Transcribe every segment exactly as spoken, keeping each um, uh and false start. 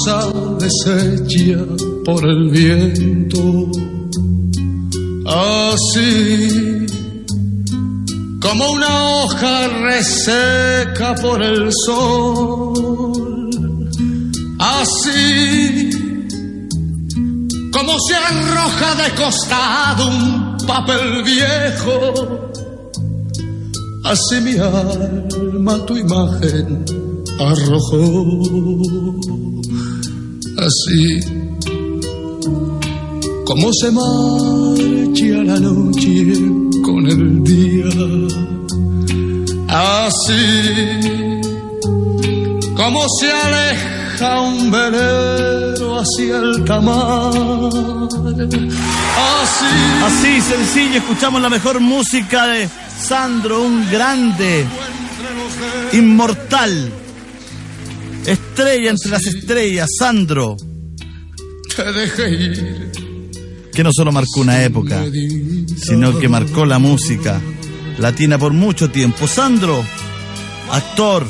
rosa deshecha por el viento, así como una hoja reseca por el sol, así como se arroja de costado un papel viejo, así mi alma tu imagen arrojó, así como se marcha la noche con el día, así como se aleja un velero hacia el tamar, así. Así sencillo, escuchamos la mejor música de Sandro, un grande, inmortal, estrella entre las estrellas, Sandro. Te dejé ir, que no solo marcó una época, sino que marcó la música latina por mucho tiempo. Sandro, actor,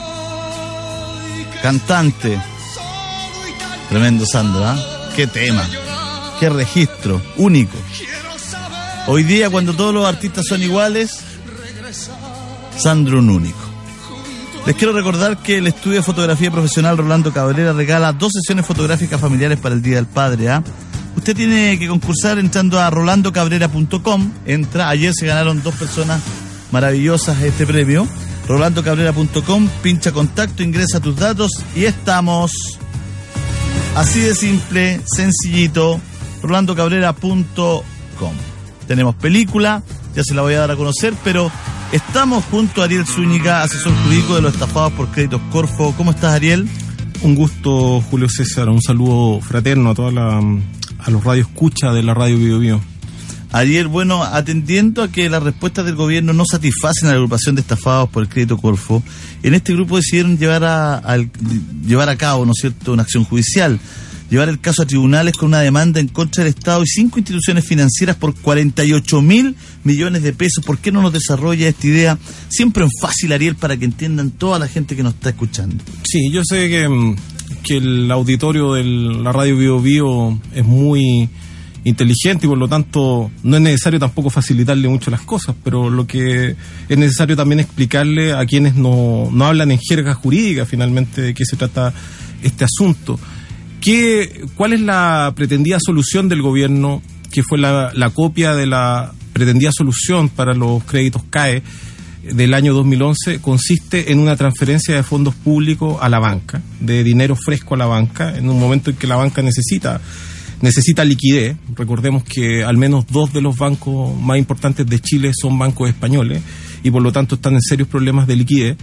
cantante, tremendo Sandro, ¿eh? Qué tema, qué registro, único. Hoy día, cuando todos los artistas son iguales, Sandro un único. Les quiero recordar que el estudio de fotografía profesional Rolando Cabrera regala dos sesiones fotográficas familiares para el Día del Padre, ¿ah? ¿eh? Usted tiene que concursar entrando a rolando cabrera punto com. Entra, ayer se ganaron dos personas maravillosas este premio. rolando cabrera punto com, pincha contacto, ingresa tus datos y estamos. Así de simple, sencillito, rolando cabrera punto com. Tenemos película, ya se la voy a dar a conocer, pero estamos junto a Ariel Zúñiga, asesor jurídico de los estafados por créditos Corfo. ¿Cómo estás, Ariel? Un gusto, Julio César, un saludo fraterno a toda la... a los radioescuchas de la radio Bio Bio. Ayer, bueno, atendiendo a que las respuestas del gobierno no satisfacen a la agrupación de estafados por el crédito Corfo, en este grupo decidieron llevar a, a, llevar a cabo, ¿no es cierto?, una acción judicial, llevar el caso a tribunales con una demanda en contra del Estado y cinco instituciones financieras por cuarenta y ocho mil millones de pesos. ¿Por qué no nos desarrolla esta idea siempre en fácil, Ariel, para que entiendan toda la gente que nos está escuchando? Sí, yo sé que... que el auditorio de la radio Bio Bio es muy inteligente y por lo tanto no es necesario tampoco facilitarle mucho las cosas, pero lo que es necesario también explicarle a quienes no, no hablan en jerga jurídica finalmente de qué se trata este asunto. ¿Qué, ¿Cuál es la pretendida solución del gobierno, que fue la, la copia de la pretendida solución para los créditos C A E del año dos mil once? Consiste en una transferencia de fondos públicos a la banca, de dinero fresco a la banca, en un momento en que la banca necesita necesita liquidez. Recordemos que al menos dos de los bancos más importantes de Chile son bancos españoles y por lo tanto están en serios problemas de liquidez.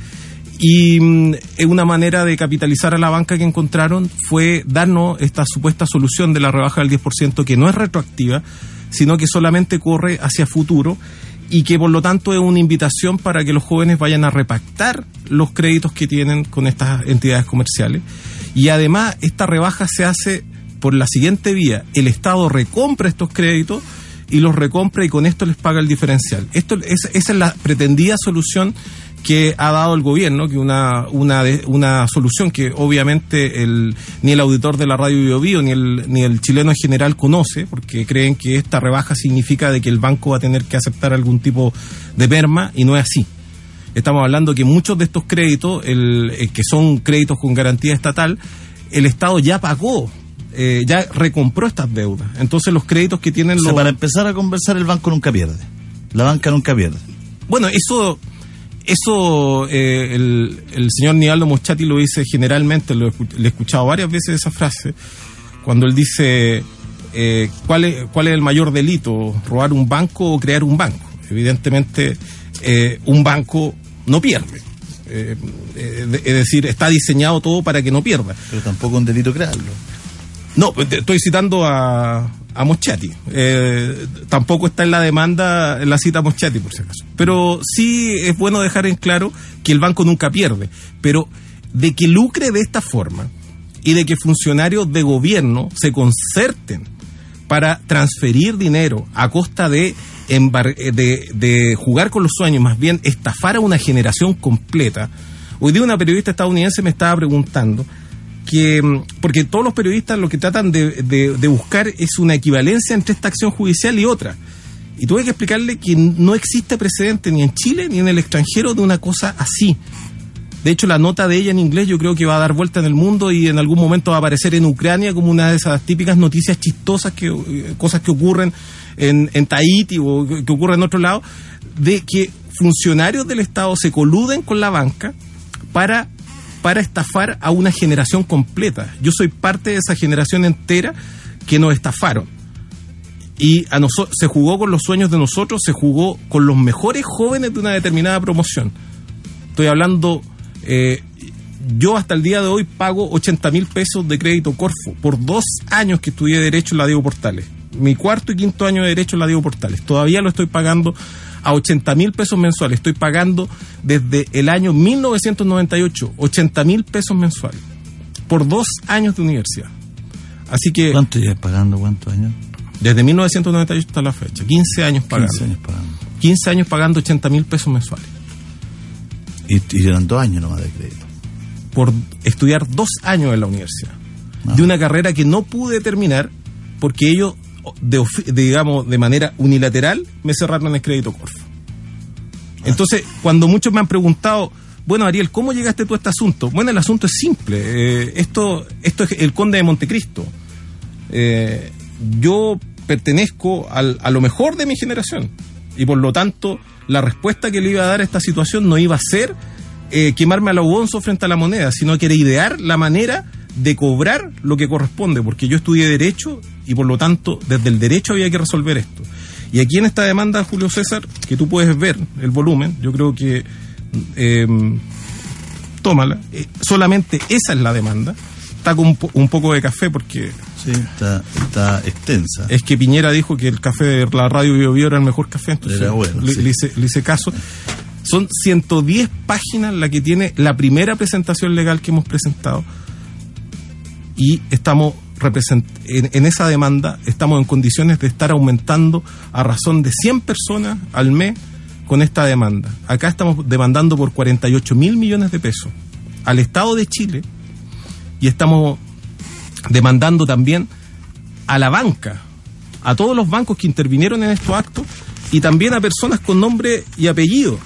Y mm, una manera de capitalizar a la banca que encontraron fue darnos esta supuesta solución de la rebaja del diez por ciento, que no es retroactiva, sino que solamente corre hacia futuro, y que por lo tanto es una invitación para que los jóvenes vayan a repactar los créditos que tienen con estas entidades comerciales. Y además esta rebaja se hace por la siguiente vía: el Estado recompra estos créditos y los recompra y con esto les paga el diferencial. Esto es, esa es la pretendida solución que ha dado el gobierno, que una una una solución que obviamente el ni el auditor de la radio Bio Bio ni el ni el chileno en general conoce, porque creen que esta rebaja significa de que el banco va a tener que aceptar algún tipo de merma, y no es así. Estamos hablando que muchos de estos créditos, el, el que son créditos con garantía estatal, el Estado ya pagó, eh, ya recompró estas deudas. Entonces los créditos que tienen... O sea, los... para empezar a conversar, el banco nunca pierde. La banca nunca pierde. Bueno, eso... Eso eh, el, el señor Nivaldo Moschati lo dice generalmente, lo, le he escuchado varias veces esa frase, cuando él dice eh, ¿cuál es, cuál es el mayor delito, robar un banco o crear un banco. Evidentemente eh, un banco no pierde, eh, eh, es decir, está diseñado todo para que no pierda. Pero tampoco es un delito crearlo. No, estoy citando a, a Moschati. Eh, tampoco está en la demanda la cita a Moschati, por si acaso. Pero sí es bueno dejar en claro que el banco nunca pierde. Pero de que lucre de esta forma y de que funcionarios de gobierno se concerten para transferir dinero a costa de, embar- de, de jugar con los sueños, más bien estafar a una generación completa. Hoy día una periodista estadounidense me estaba preguntando que, porque todos los periodistas lo que tratan de, de, de buscar es una equivalencia entre esta acción judicial y otra. Y tuve que explicarle que no existe precedente ni en Chile ni en el extranjero de una cosa así. De hecho, la nota de ella en inglés yo creo que va a dar vuelta en el mundo y en algún momento va a aparecer en Ucrania como una de esas típicas noticias chistosas, que cosas que ocurren en, en Tahití o que ocurren en otro lado, de que funcionarios del Estado se coluden con la banca para, para estafar a una generación completa. Yo soy parte de esa generación entera que nos estafaron. Y a nosotros se jugó con los sueños de nosotros, se jugó con los mejores jóvenes de una determinada promoción. Estoy hablando, eh, yo hasta el día de hoy pago ochenta mil pesos de crédito Corfo por dos años que estudié Derecho en la Diego Portales. Mi cuarto y quinto año de Derecho en la Diego Portales. Todavía lo estoy pagando a ochenta mil pesos mensuales. Estoy pagando desde el año mil novecientos noventa y ocho, ochenta mil pesos mensuales por dos años de universidad. Así que... ¿Cuánto llevas pagando? ¿Cuántos años? Desde mil novecientos noventa y ocho hasta la fecha, quince años pagando. quince años pagando. quince años pagando ochenta mil pesos mensuales. Y, y eran dos años nomás de crédito. Por estudiar dos años en la universidad. Ah. De una carrera que no pude terminar porque ellos, de, de, digamos, de manera unilateral, me cerraron el crédito Corfo. Ah. Entonces, cuando muchos me han preguntado, bueno, Ariel, ¿cómo llegaste tú a este asunto? Bueno, el asunto es simple. Eh, esto, esto es el Conde de Montecristo. Eh... Yo pertenezco al, a lo mejor de mi generación y por lo tanto la respuesta que le iba a dar a esta situación no iba a ser eh, quemarme a lo bonzo frente a la moneda, sino que era idear la manera de cobrar lo que corresponde, porque yo estudié Derecho y por lo tanto desde el Derecho había que resolver esto. Y aquí en esta demanda, Julio César, que tú puedes ver el volumen, yo creo que eh, tómala, eh, solamente esa es la demanda. Está con un, po- un poco de café porque... Sí, está, está extensa. Es que Piñera dijo que el café de la radio Bio Bio era el mejor café, entonces era bueno, le, sí. le, hice, le hice caso. Son ciento diez páginas la que tiene la primera presentación legal que hemos presentado y estamos represent- en, en esa demanda estamos en condiciones de estar aumentando a razón de cien personas al mes con esta demanda. Acá estamos demandando por cuarenta y ocho mil millones de pesos al Estado de Chile y estamos demandando también a la banca, a todos los bancos que intervinieron en estos actos y también a personas con nombre y apellido,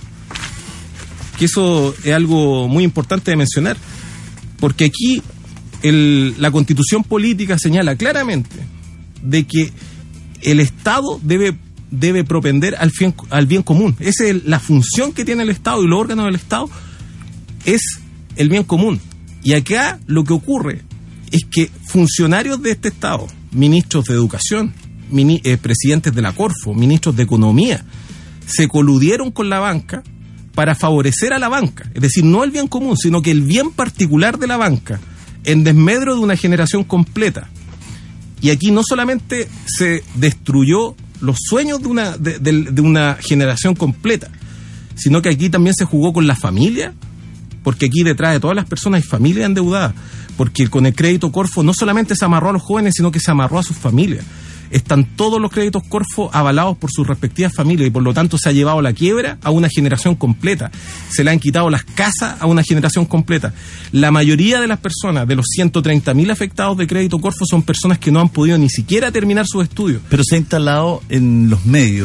que eso es algo muy importante de mencionar, porque aquí el, la Constitución política señala claramente de que el Estado debe, debe propender al bien, al bien común. Esa es la función que tiene el Estado y los órganos del Estado, es el bien común. Y acá lo que ocurre es que funcionarios de este Estado, ministros de Educación, mini, eh, presidentes de la Corfo, ministros de Economía, se coludieron con la banca para favorecer a la banca. Es decir, no el bien común, sino que el bien particular de la banca, en desmedro de una generación completa. Y aquí no solamente se destruyó los sueños de una, de, de, de una generación completa, sino que aquí también se jugó con la familia, porque aquí detrás de todas las personas hay familias endeudadas, porque con el crédito Corfo no solamente se amarró a los jóvenes, sino que se amarró a sus familias. Están todos los créditos Corfo avalados por sus respectivas familias y por lo tanto se ha llevado la quiebra a una generación completa. Se le han quitado las casas a una generación completa. La mayoría de las personas, de los ciento treinta mil afectados de crédito Corfo, son personas que no han podido ni siquiera terminar sus estudios. Pero se ha instalado en los medios,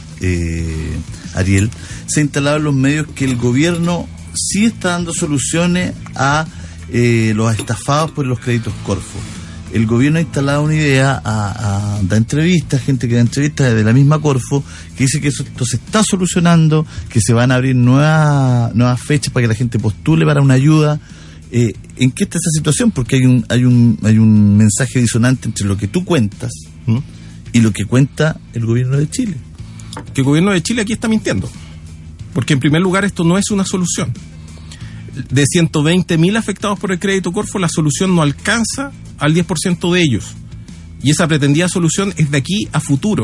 eh, Ariel, se ha instalado en los medios que el gobierno sí está dando soluciones a eh, los estafados por los créditos Corfo. El gobierno ha instalado una idea, a, a, da entrevistas, gente que da entrevistas de la misma Corfo, que dice que eso, esto se está solucionando, que se van a abrir nuevas nuevas fechas para que la gente postule para una ayuda. Eh, ¿En qué está esa situación? Porque hay un hay un hay un mensaje disonante entre lo que tú cuentas ¿Mm? y lo que cuenta el gobierno de Chile. Que el gobierno de Chile aquí está mintiendo. Porque en primer lugar esto no es una solución. De ciento veinte mil afectados por el crédito Corfo, la solución no alcanza al diez por ciento de ellos. Y esa pretendida solución es de aquí a futuro.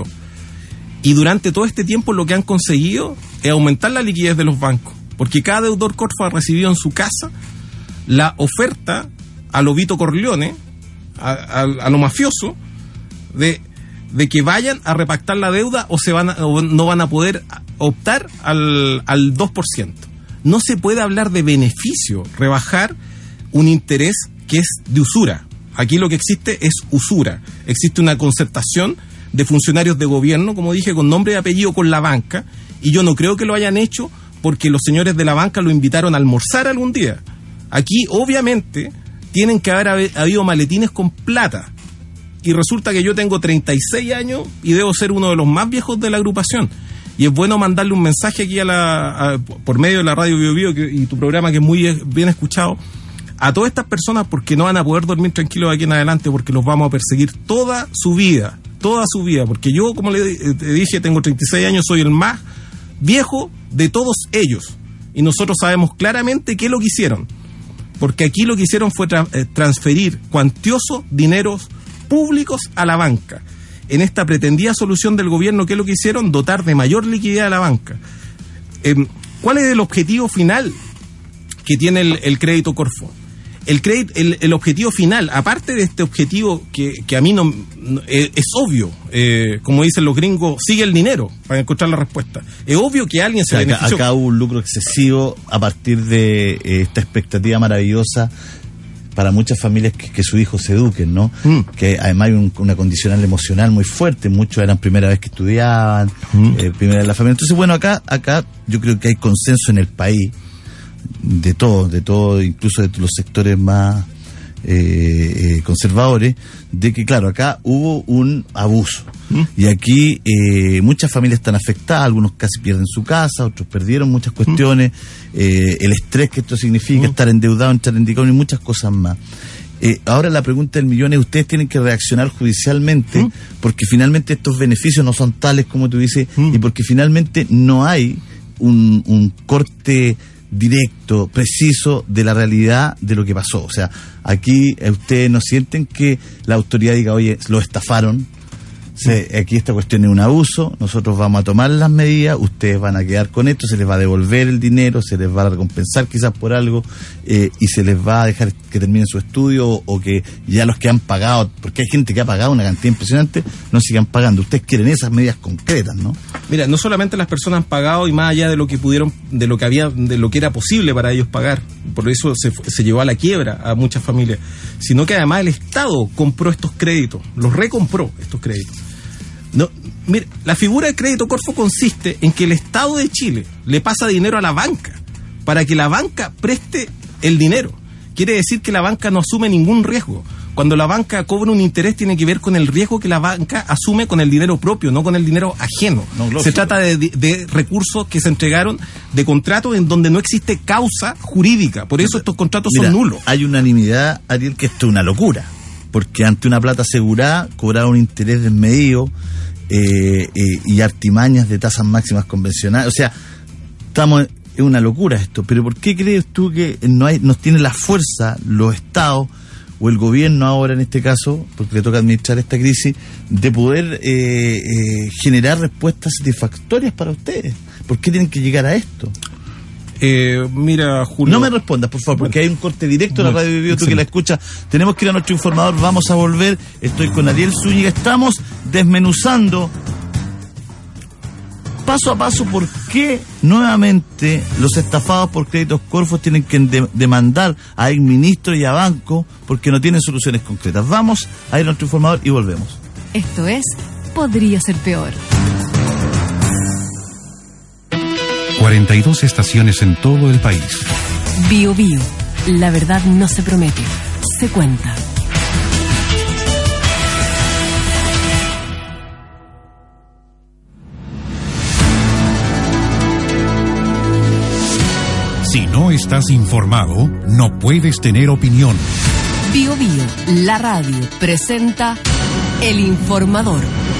Y durante todo este tiempo lo que han conseguido es aumentar la liquidez de los bancos. Porque cada deudor Corfo ha recibido en su casa la oferta a lo Vito Corleone, a, a, a lo mafioso, de, de que vayan a repactar la deuda o, se van a, o no van a poder optar al, al dos por ciento. No se puede hablar de beneficio, rebajar un interés que es de usura. Aquí lo que existe es usura. Existe una concertación de funcionarios de gobierno, como dije, con nombre y apellido con la banca, y yo no creo que lo hayan hecho porque los señores de la banca lo invitaron a almorzar algún día. Aquí, obviamente, tienen que haber habido maletines con plata. Y resulta que yo tengo treinta y seis años y debo ser uno de los más viejos de la agrupación. Y es bueno mandarle un mensaje aquí a la a, por medio de la radio Bio Bio que, y tu programa, que es muy bien escuchado, a todas estas personas, porque no van a poder dormir tranquilos de aquí en adelante, porque los vamos a perseguir toda su vida, toda su vida. Porque yo, como le te dije, tengo treinta y seis años, soy el más viejo de todos ellos. Y nosotros sabemos claramente qué es lo que hicieron. Porque aquí lo que hicieron fue tra- eh, transferir cuantiosos dineros públicos a la banca. En esta pretendida solución del gobierno, ¿qué es lo que hicieron? Dotar de mayor liquidez a la banca. Eh, ¿Cuál es el objetivo final que tiene el, el crédito Corfo? El, crédito, el, el objetivo final, aparte de este objetivo que, que a mí no, no eh, es obvio, eh, como dicen los gringos, sigue el dinero para encontrar la respuesta. Es obvio que alguien se o sea, benefició. Acá, acá hubo un lucro excesivo a partir de eh, esta expectativa maravillosa para muchas familias que, que sus hijos se eduquen, ¿no? Mm. Que además hay un, una condicional emocional muy fuerte. Muchos eran primera vez que estudiaban, mm. eh, primera vez en la familia. Entonces, bueno, acá, acá yo creo que hay consenso en el país de todo, de todo, incluso de los sectores más eh, eh, conservadores, de que claro, acá hubo un abuso. ¿Mm? Y aquí eh, muchas familias están afectadas, algunos casi pierden su casa, otros perdieron muchas cuestiones, ¿Mm? eh, el estrés que esto significa, ¿Mm? estar endeudado, entrar en dicón y muchas cosas más. Eh, ahora la pregunta del millón es, ustedes tienen que reaccionar judicialmente, ¿Mm? porque finalmente estos beneficios no son tales como tú dices, ¿Mm? y porque finalmente no hay un, un corte directo, preciso de la realidad de lo que pasó. O sea, aquí eh, ustedes no sienten que la autoridad diga, oye, lo estafaron, se, aquí esta cuestión es un abuso, nosotros vamos a tomar las medidas, ustedes van a quedar con esto, se les va a devolver el dinero, se les va a recompensar quizás por algo, eh, y se les va a dejar que terminen su estudio, o, o que ya los que han pagado, porque hay gente que ha pagado una cantidad impresionante, no sigan pagando. Ustedes quieren esas medidas concretas, ¿no? Mira, no solamente las personas han pagado, y más allá de lo que pudieron, de lo que había, de lo que era posible para ellos pagar, por eso se, se llevó a la quiebra a muchas familias, sino que además el Estado compró estos créditos, los recompró estos créditos. No, mire, la figura del crédito Corfo consiste en que el Estado de Chile le pasa dinero a la banca para que la banca preste el dinero. Quiere decir que la banca no asume ningún riesgo. Cuando la banca cobra un interés, tiene que ver con el riesgo que la banca asume con el dinero propio, no con el dinero ajeno. No, se trata de, de recursos que se entregaron de contratos en donde no existe causa jurídica. Por eso estos contratos Mira, son nulos. Hay unanimidad, Ariel, que esto es una locura. Porque ante una plata asegurada, cobrar un interés desmedido eh, eh, y artimañas de tasas máximas convencionales. O sea, estamos en una locura esto. Pero ¿por qué crees tú que no hay, nos tiene la fuerza los estados o el gobierno ahora en este caso, porque le toca administrar esta crisis, de poder eh, eh, generar respuestas satisfactorias para ustedes? ¿Por qué tienen que llegar a esto? Eh, mira, Julio. No me respondas, por favor, porque hay un corte directo en la radio Bio, tú que la escuchas. Tenemos que ir a nuestro informador, vamos a volver. Estoy con Ariel Zúñiga, estamos desmenuzando paso a paso por qué nuevamente los estafados por créditos Corfo tienen que de- demandar a exministros y a bancos porque no tienen soluciones concretas. Vamos a ir a nuestro informador y volvemos. Esto es Podría Ser Peor. cuarenta y dos estaciones en todo el país. Bio Bio. La verdad no se promete, se cuenta. Si no estás informado, no puedes tener opinión. Bio Bio, la radio, presenta El Informador.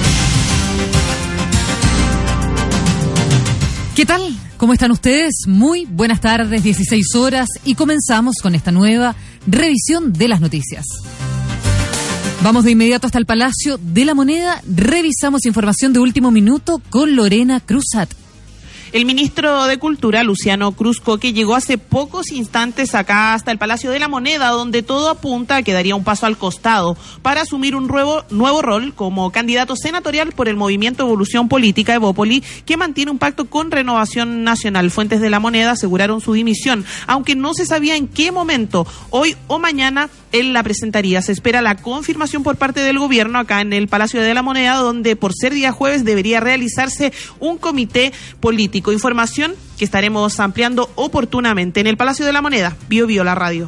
¿Qué tal? ¿Cómo están ustedes? Muy buenas tardes, dieciséis horas, y comenzamos con esta nueva revisión de las noticias. Vamos de inmediato hasta el Palacio de la Moneda, revisamos información de último minuto con Lorena Cruzat. El ministro de Cultura, Luciano Cruzco, que llegó hace pocos instantes acá hasta el Palacio de la Moneda, donde todo apunta a que daría un paso al costado para asumir un nuevo, nuevo rol como candidato senatorial por el Movimiento Evolución Política Evópoli, que mantiene un pacto con Renovación Nacional. Fuentes de la Moneda aseguraron su dimisión, aunque no se sabía en qué momento, hoy o mañana, él la presentaría. Se espera la confirmación por parte del gobierno acá en el Palacio de la Moneda, donde por ser día jueves debería realizarse un comité político. Información que estaremos ampliando oportunamente en el Palacio de la Moneda. Bio Bio, la radio.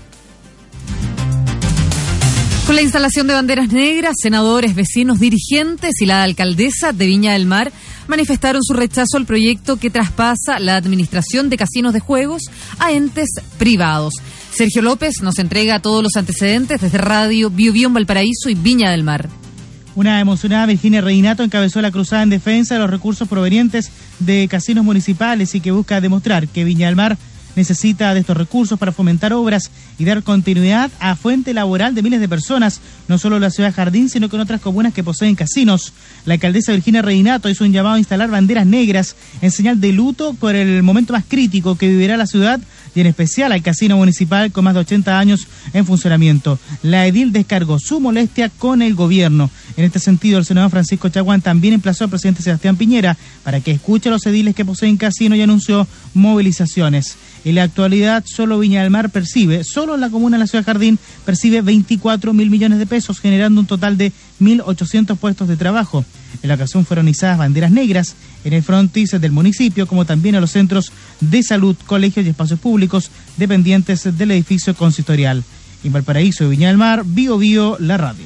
Con la instalación de banderas negras, senadores, vecinos, dirigentes y la alcaldesa de Viña del Mar manifestaron su rechazo al proyecto que traspasa la administración de casinos de juegos a entes privados. Sergio López nos entrega todos los antecedentes desde Radio Bio Bio en Valparaíso y Viña del Mar. Una emocionada Virginia Reinato encabezó la cruzada en defensa de los recursos provenientes de casinos municipales y que busca demostrar que Viña del Mar necesita de estos recursos para fomentar obras y dar continuidad a fuente laboral de miles de personas, no solo en la ciudad de Jardín, sino con otras comunas que poseen casinos. La alcaldesa Virginia Reinato hizo un llamado a instalar banderas negras en señal de luto por el momento más crítico que vivirá la ciudad y en especial al casino municipal con más de ochenta años en funcionamiento. La edil descargó su molestia con el gobierno. En este sentido, el senador Francisco Chaguán también emplazó al presidente Sebastián Piñera para que escuche a los ediles que poseen casino y anunció movilizaciones. En la actualidad, solo Viña del Mar percibe, solo en la comuna de la ciudad de Jardín, percibe veinticuatro mil millones de pesos, generando un total de mil ochocientos puestos de trabajo. En la ocasión fueron izadas banderas negras en el frontis del municipio, como también a los centros de salud, colegios y espacios públicos dependientes del edificio consistorial. En Valparaíso y Viña del Mar, Bio Bio, la radio.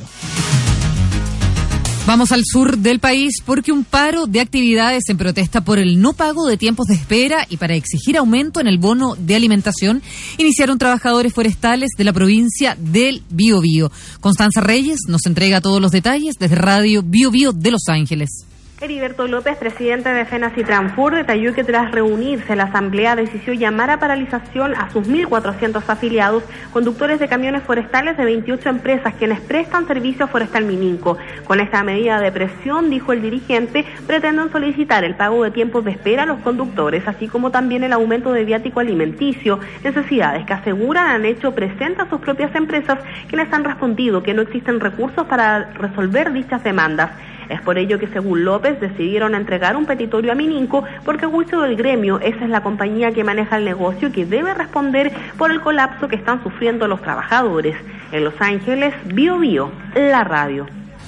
Vamos al sur del país porque un paro de actividades en protesta por el no pago de tiempos de espera y para exigir aumento en el bono de alimentación iniciaron trabajadores forestales de la provincia del Biobío. Constanza Reyes nos entrega todos los detalles desde Radio Bio Bio de Los Ángeles. Heriberto López, presidente de FENACITRANFUR, detalló que tras reunirse la asamblea decidió llamar a paralización a sus mil cuatrocientos afiliados, conductores de camiones forestales de veintiocho empresas quienes prestan servicio forestal Mininco. Con esta medida de presión, dijo el dirigente, pretenden solicitar el pago de tiempos de espera a los conductores, así como también el aumento de viático alimenticio, necesidades que aseguran han hecho presente a sus propias empresas, quienes han respondido que no existen recursos para resolver dichas demandas. Es por ello que, según López, decidieron entregar un petitorio a Mininco porque, a juicio del gremio, esa es la compañía que maneja el negocio y que debe responder por el colapso que están sufriendo los trabajadores. En Los Ángeles, Bio Bio, la radio.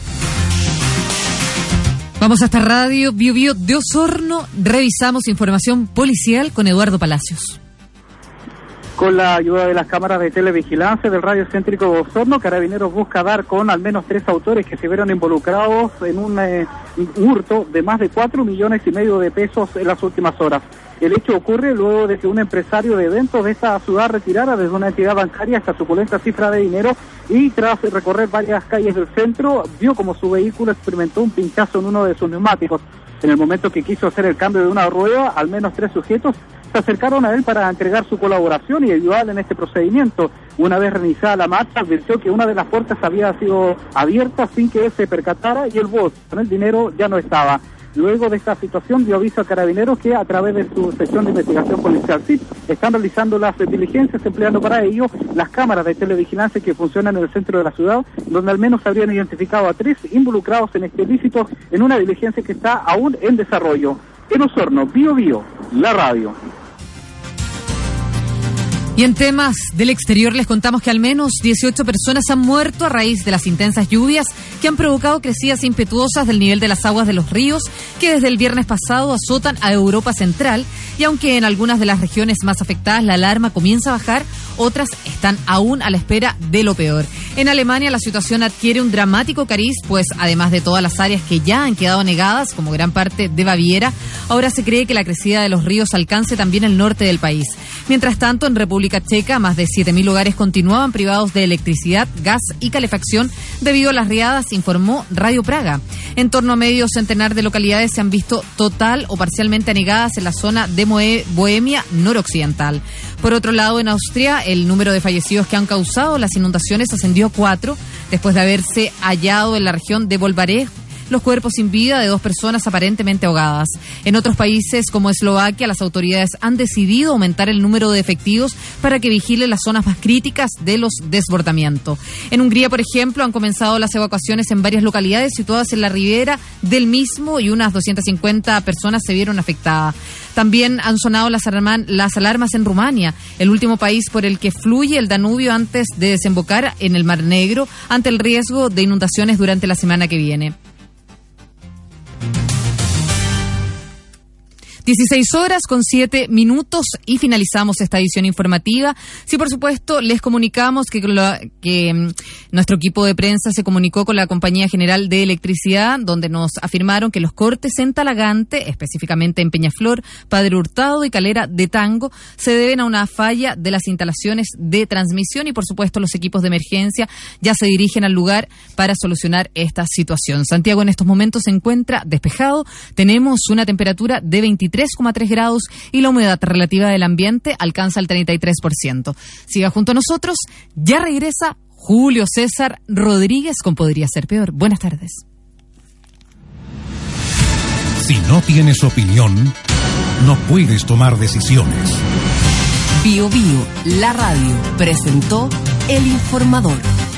Vamos hasta Radio Bio Bio de Osorno. Revisamos información policial con Eduardo Palacios. Con la ayuda de las cámaras de televigilancia del radio céntrico de Osorno, Carabineros busca dar con al menos tres autores que se vieron involucrados en un eh, hurto de más de cuatro millones y medio de pesos en las últimas horas. El hecho ocurre luego de que un empresario de eventos de esta ciudad retirara desde una entidad bancaria esta suculenta cifra de dinero y tras recorrer varias calles del centro, vio como su vehículo experimentó un pinchazo en uno de sus neumáticos. En el momento que quiso hacer el cambio de una rueda, al menos tres sujetos se acercaron a él para entregar su colaboración y ayudarle en este procedimiento. Una vez reiniciada la marcha, advirtió que una de las puertas había sido abierta sin que él se percatara y el bolso con el dinero ya no estaba. Luego de esta situación dio aviso a Carabineros que a través de su sección de investigación policial S I P están realizando las diligencias empleando para ello las cámaras de televigilancia que funcionan en el centro de la ciudad, donde al menos habrían identificado a tres involucrados en este ilícito en una diligencia que está aún en desarrollo. En Osorno, Bio Bio, la radio. Y en temas del exterior les contamos que al menos dieciocho personas han muerto a raíz de las intensas lluvias que han provocado crecidas impetuosas del nivel de las aguas de los ríos que desde el viernes pasado azotan a Europa Central, y aunque en algunas de las regiones más afectadas la alarma comienza a bajar, otras están aún a la espera de lo peor. En Alemania la situación adquiere un dramático cariz, pues además de todas las áreas que ya han quedado anegadas, como gran parte de Baviera, ahora se cree que la crecida de los ríos alcance también el norte del país. Mientras tanto, en República Checa, más de siete mil hogares continuaban privados de electricidad, gas y calefacción debido a las riadas, informó Radio Praga. En torno a medio centenar de localidades se han visto total o parcialmente anegadas en la zona de Bohemia noroccidental. Por otro lado, en Austria, el número de fallecidos que han causado las inundaciones ascendió a cuatro, después de haberse hallado en la región de Volvaré los cuerpos sin vida de dos personas aparentemente ahogadas. En otros países como Eslovaquia, las autoridades han decidido aumentar el número de efectivos para que vigilen las zonas más críticas de los desbordamientos. En Hungría, por ejemplo, han comenzado las evacuaciones en varias localidades situadas en la ribera del mismo y unas doscientas cincuenta personas se vieron afectadas. También han sonado las, alarma, las alarmas en Rumania, el último país por el que fluye el Danubio antes de desembocar en el Mar Negro, ante el riesgo de inundaciones durante la semana que viene. dieciséis horas con siete minutos y finalizamos esta edición informativa. Sí, por supuesto, les comunicamos que, que um, nuestro equipo de prensa se comunicó con la Compañía General de Electricidad, donde nos afirmaron que los cortes en Talagante, específicamente en Peñaflor, Padre Hurtado y Calera de Tango, se deben a una falla de las instalaciones de transmisión y, por supuesto, los equipos de emergencia ya se dirigen al lugar para solucionar esta situación. Santiago en estos momentos se encuentra despejado. Tenemos una temperatura de veintitrés coma tres grados y la humedad relativa del ambiente alcanza el treinta y tres por ciento. Siga junto a nosotros, ya regresa Julio César Rodríguez con Podría Ser Peor. Buenas tardes. Si no tienes opinión, no puedes tomar decisiones. Bio Bio, la radio, presentó El Informador.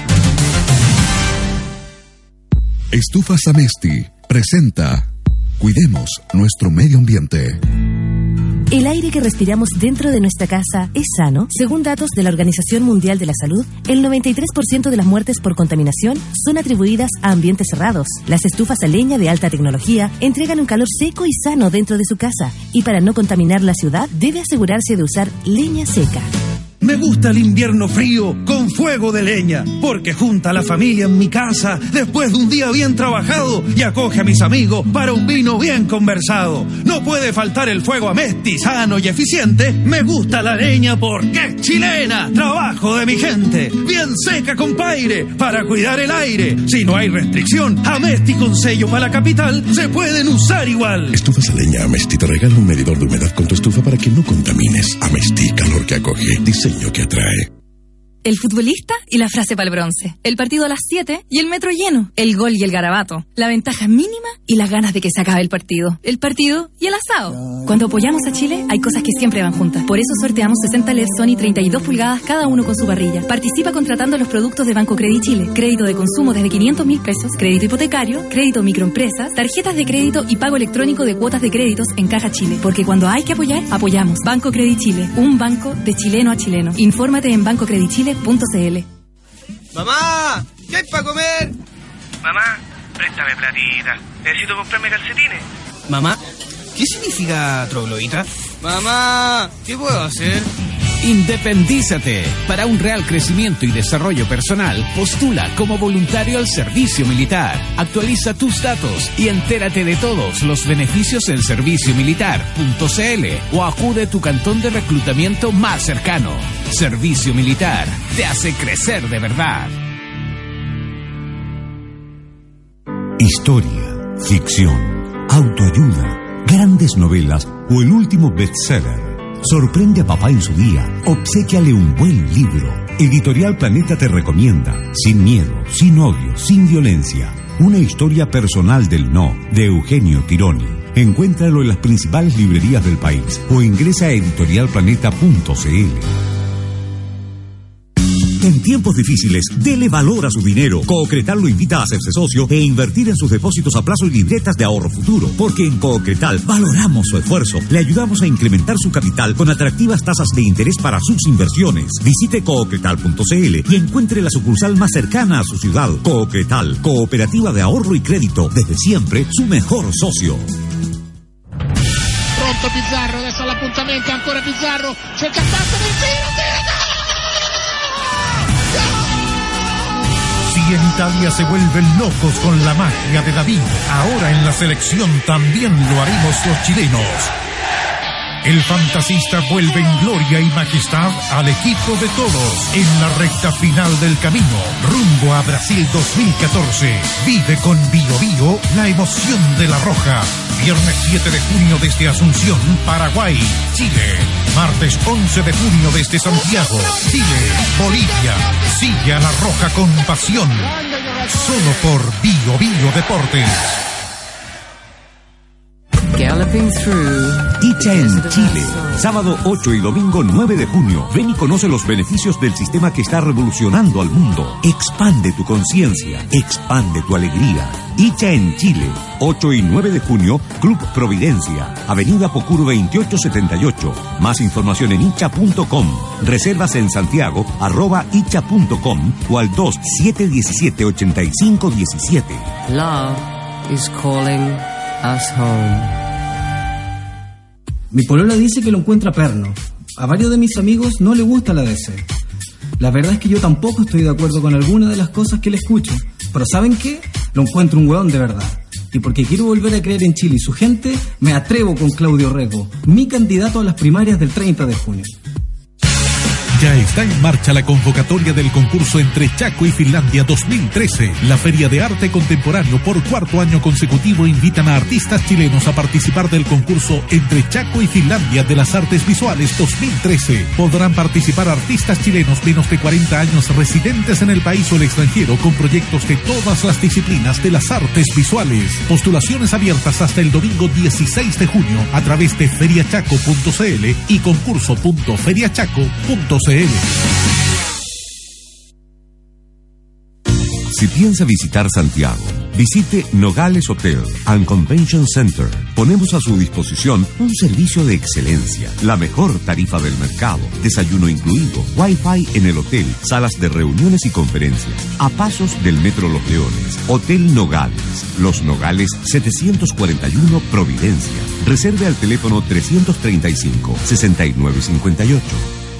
Estufas Amesti presenta Cuidemos nuestro medio ambiente. El aire que respiramos dentro de nuestra casa es sano. Según datos de la Organización Mundial de la Salud, el noventa y tres por ciento de las muertes por contaminación son atribuidas a ambientes cerrados. Las estufas a leña de alta tecnología entregan un calor seco y sano dentro de su casa. Y para no contaminar la ciudad, debe asegurarse de usar leña seca. Me gusta el invierno frío con fuego de leña, porque junta a la familia en mi casa después de un día bien trabajado y acoge a mis amigos para un vino bien conversado. No puede faltar el fuego Amesti, sano y eficiente. Me gusta la leña porque es chilena, trabajo de mi gente. Bien seca, compadre, para cuidar el aire. Si no hay restricción, Amesti con sello para la capital se pueden usar igual. Estufas a leña Amesti te regala un medidor de humedad con tu estufa para que no contamines. Amesti, calor que acoge, diseño que atrae. El futbolista y la frase para el bronce. El partido a las siete y el metro lleno. El gol y el garabato. La ventaja mínima y las ganas de que se acabe el partido. El partido y el asado. Cuando apoyamos a Chile, hay cosas que siempre van juntas. Por eso sorteamos sesenta L E D Sony treinta y dos pulgadas cada uno con su parrilla. Participa contratando los productos de Banco Credit Chile. Crédito de consumo desde quinientos mil pesos, crédito hipotecario, crédito microempresas, tarjetas de crédito y pago electrónico de cuotas de créditos en Caja Chile. Porque cuando hay que apoyar, apoyamos. Banco Credit Chile. Un banco de chileno a chileno. Infórmate en banco credit chile punto c l. ¡Mamá! ¿Qué hay para comer? Mamá, préstame platita. Necesito comprarme calcetines. Mamá, ¿qué significa troglodita? Mamá, ¿qué puedo hacer? Independízate. Para un real crecimiento y desarrollo personal, postula como voluntario al servicio militar. Actualiza tus datos y entérate de todos los beneficios en servicio militar punto c l o acude a tu cantón de reclutamiento más cercano. Servicio Militar te hace crecer de verdad. Historia, ficción, autoayuda, grandes novelas o el último bestseller. Sorprende a papá en su día. Obséquiale un buen libro. Editorial Planeta te recomienda Sin miedo, sin odio, sin violencia. Una historia personal del no, de Eugenio Tironi. Encuéntralo en las principales librerías del país o ingresa a editorial planeta punto c l. En tiempos difíciles, dele valor a su dinero. Coocretal lo invita a hacerse socio e invertir en sus depósitos a plazo y libretas de ahorro futuro. Porque en Coocretal valoramos su esfuerzo. Le ayudamos a incrementar su capital con atractivas tasas de interés para sus inversiones. Visite coocretal punto c l y encuentre la sucursal más cercana a su ciudad. Coocretal, cooperativa de ahorro y crédito. Desde siempre, su mejor socio. Pronto Pizarro, adesso l'appuntamento, ancora Pizarro. Cerca il passo del tiro, tiro! Si en Italia se vuelven locos con la magia de David, ahora en la selección también lo haremos los chilenos. El fantasista vuelve en gloria y majestad al equipo de todos en la recta final del camino rumbo a Brasil dos mil catorce. Vive con Bio Bio la emoción de la Roja. Viernes siete de junio desde Asunción, Paraguay, Chile. Martes once de junio desde Santiago, Chile, Bolivia. Sigue a la Roja con pasión. Solo por Bio Bio Deportes. Stepping through. Icha en Chile, sábado ocho y domingo nueve de junio. Ven y conoce los beneficios del sistema que está revolucionando al mundo. Expande tu conciencia, expande tu alegría. Icha en Chile, ocho y nueve de junio, Club Providencia, Avenida Pocuro veintiocho setenta y ocho. Más información en icha punto com. Reservas en Santiago, arroba icha punto com o al dos siete uno siete ocho cinco uno siete. Love is calling us home. Mi polola dice que lo encuentra perno. A varios de mis amigos no le gusta la D C. La verdad es que yo tampoco estoy de acuerdo con alguna de las cosas que le escucho. Pero ¿saben qué? Lo encuentro un hueón de verdad. Y porque quiero volver a creer en Chile y su gente, me atrevo con Claudio Rego, mi candidato a las primarias del treinta de junio. Ya está en marcha la convocatoria del concurso Entre Chaco y Finlandia dos mil trece. La Feria de Arte Contemporáneo por cuarto año consecutivo invitan a artistas chilenos a participar del concurso Entre Chaco y Finlandia de las Artes Visuales dos mil trece. Podrán participar artistas chilenos menos de cuarenta años residentes en el país o el extranjero con proyectos de todas las disciplinas de las artes visuales. Postulaciones abiertas hasta el domingo dieciséis de junio a través de feriachaco punto cl y concurso punto feriachaco punto cl. Si piensa visitar Santiago, visite Nogales Hotel and Convention Center. Ponemos a su disposición un servicio de excelencia, la mejor tarifa del mercado, desayuno incluido, wifi en el hotel, salas de reuniones y conferencias, a pasos del Metro Los Leones. Hotel Nogales, Los Nogales setecientos cuarenta y uno Providencia. Reserve al teléfono trescientos treinta y cinco, sesenta y nueve cincuenta y ocho.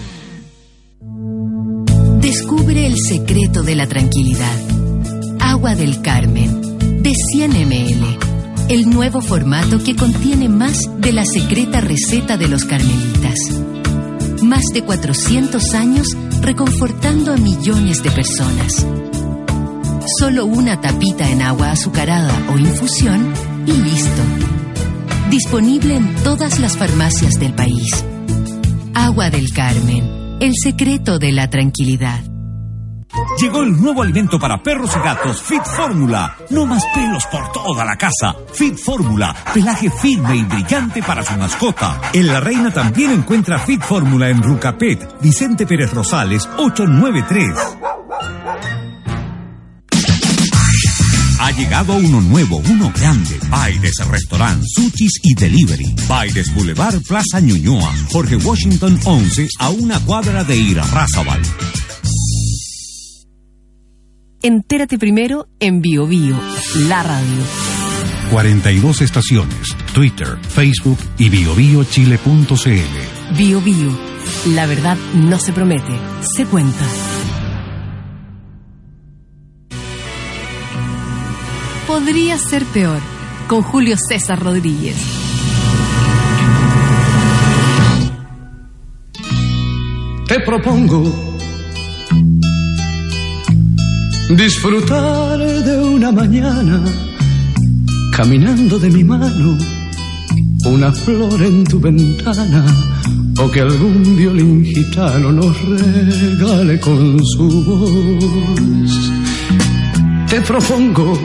Descubre el secreto de la tranquilidad. Agua del Carmen, de cien mililitros. El nuevo formato que contiene más de la secreta receta de los carmelitas. Más de cuatrocientos años reconfortando a millones de personas. Solo una tapita en agua azucarada o infusión y listo. Disponible en todas las farmacias del país. Agua del Carmen. El secreto de la tranquilidad. Llegó el nuevo alimento para perros y gatos, Fit Fórmula. No más pelos por toda la casa. Fit Fórmula, pelaje firme y brillante para su mascota. En La Reina también encuentra Fit Fórmula en Rucapet, Vicente Pérez Rosales, ochocientos noventa y tres. Ha llegado uno nuevo, uno grande. Baides Restaurant, Sushis y Delivery. Baides Boulevard, Plaza Ñuñoa. Jorge Washington once, a una cuadra de Irarrázaval. Entérate primero en Bio Bio, la radio. cuarenta y dos estaciones, Twitter, Facebook y bio bio chile punto cl. Bio Bio, la verdad no se promete, se cuenta. Podría ser peor, con Julio César Rodríguez. Te propongo disfrutar de una mañana caminando de mi mano, una flor en tu ventana, o que algún violín gitano nos regale con su voz. Te propongo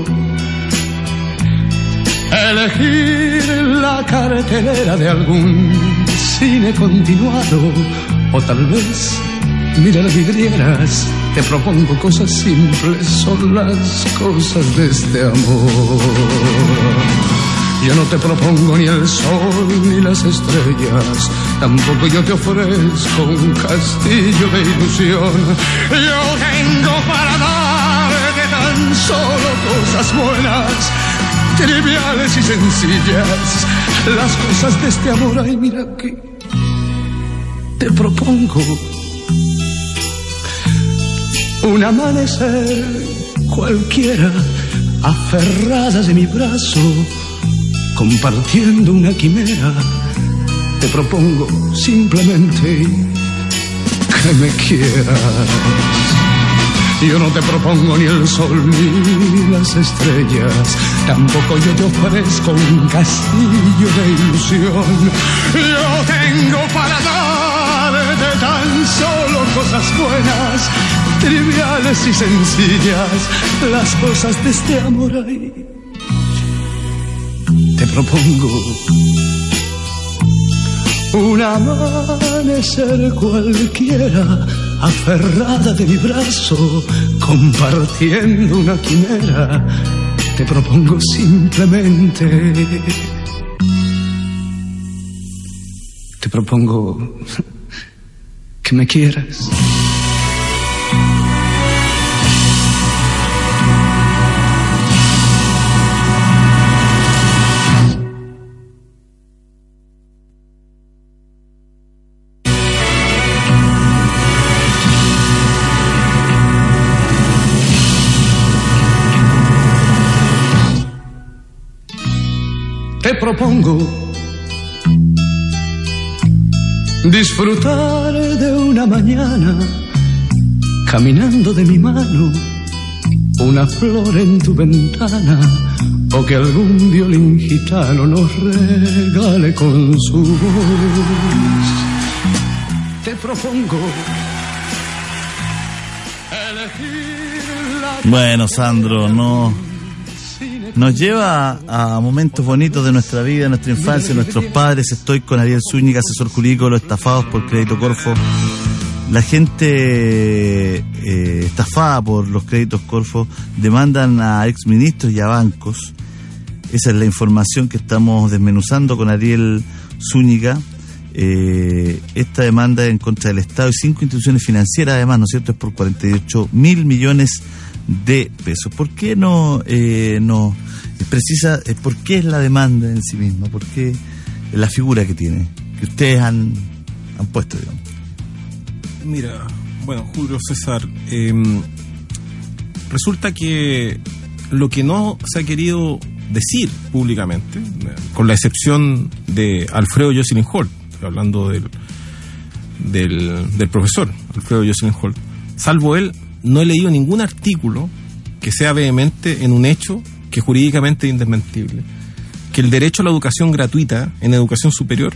elegir la cartelera de algún cine continuado, o tal vez mirar vidrieras. Te propongo cosas simples, son las cosas de este amor. Yo no te propongo ni el sol ni las estrellas, tampoco yo te ofrezco un castillo de ilusión. Yo tengo para darte tan solo cosas buenas, triviales y sencillas, las cosas de este amor. Ay, mira que te propongo un amanecer cualquiera, aferradas de mi brazo, compartiendo una quimera. Te propongo simplemente que me quieras. Yo no te propongo ni el sol ni las estrellas, tampoco yo te ofrezco un castillo de ilusión. Yo tengo para darte tan solo cosas buenas, triviales y sencillas, las cosas de este amor. Ahí te propongo un amanecer cualquiera, aferrada de mi brazo, compartiendo una quimera. Te propongo simplemente, te propongo que me quieras. Te propongo disfrutar de una mañana caminando de mi mano, una flor en tu ventana, o que algún violín gitano nos regale con su voz. Te propongo elegir la... Bueno, Sandro, no... Nos lleva a, a momentos bonitos de nuestra vida, de nuestra infancia, nuestros padres. Estoy con Ariel Zúñiga, asesor jurídico de los estafados por Crédito Corfo. La gente eh, estafada por los créditos Corfo demandan a exministros y a bancos. Esa es la información que estamos desmenuzando con Ariel Zúñiga. Eh, esta demanda en contra del Estado y cinco instituciones financieras, además, ¿no es cierto?, es por cuarenta y ocho mil millones de pesos. ¿Por qué no, eh, no precisa, eh, por qué es la demanda en sí misma? ¿Por qué la figura que tiene, que ustedes han, han puesto, digamos? Mira, bueno, Julio César, eh, resulta que lo que no se ha querido decir públicamente, con la excepción de Alfredo Jocelyn Holt, hablando del, del, del profesor Alfredo Jocelyn Holt, salvo él, no he leído ningún artículo que sea vehemente en un hecho que jurídicamente es indesmentible, que el derecho a la educación gratuita en educación superior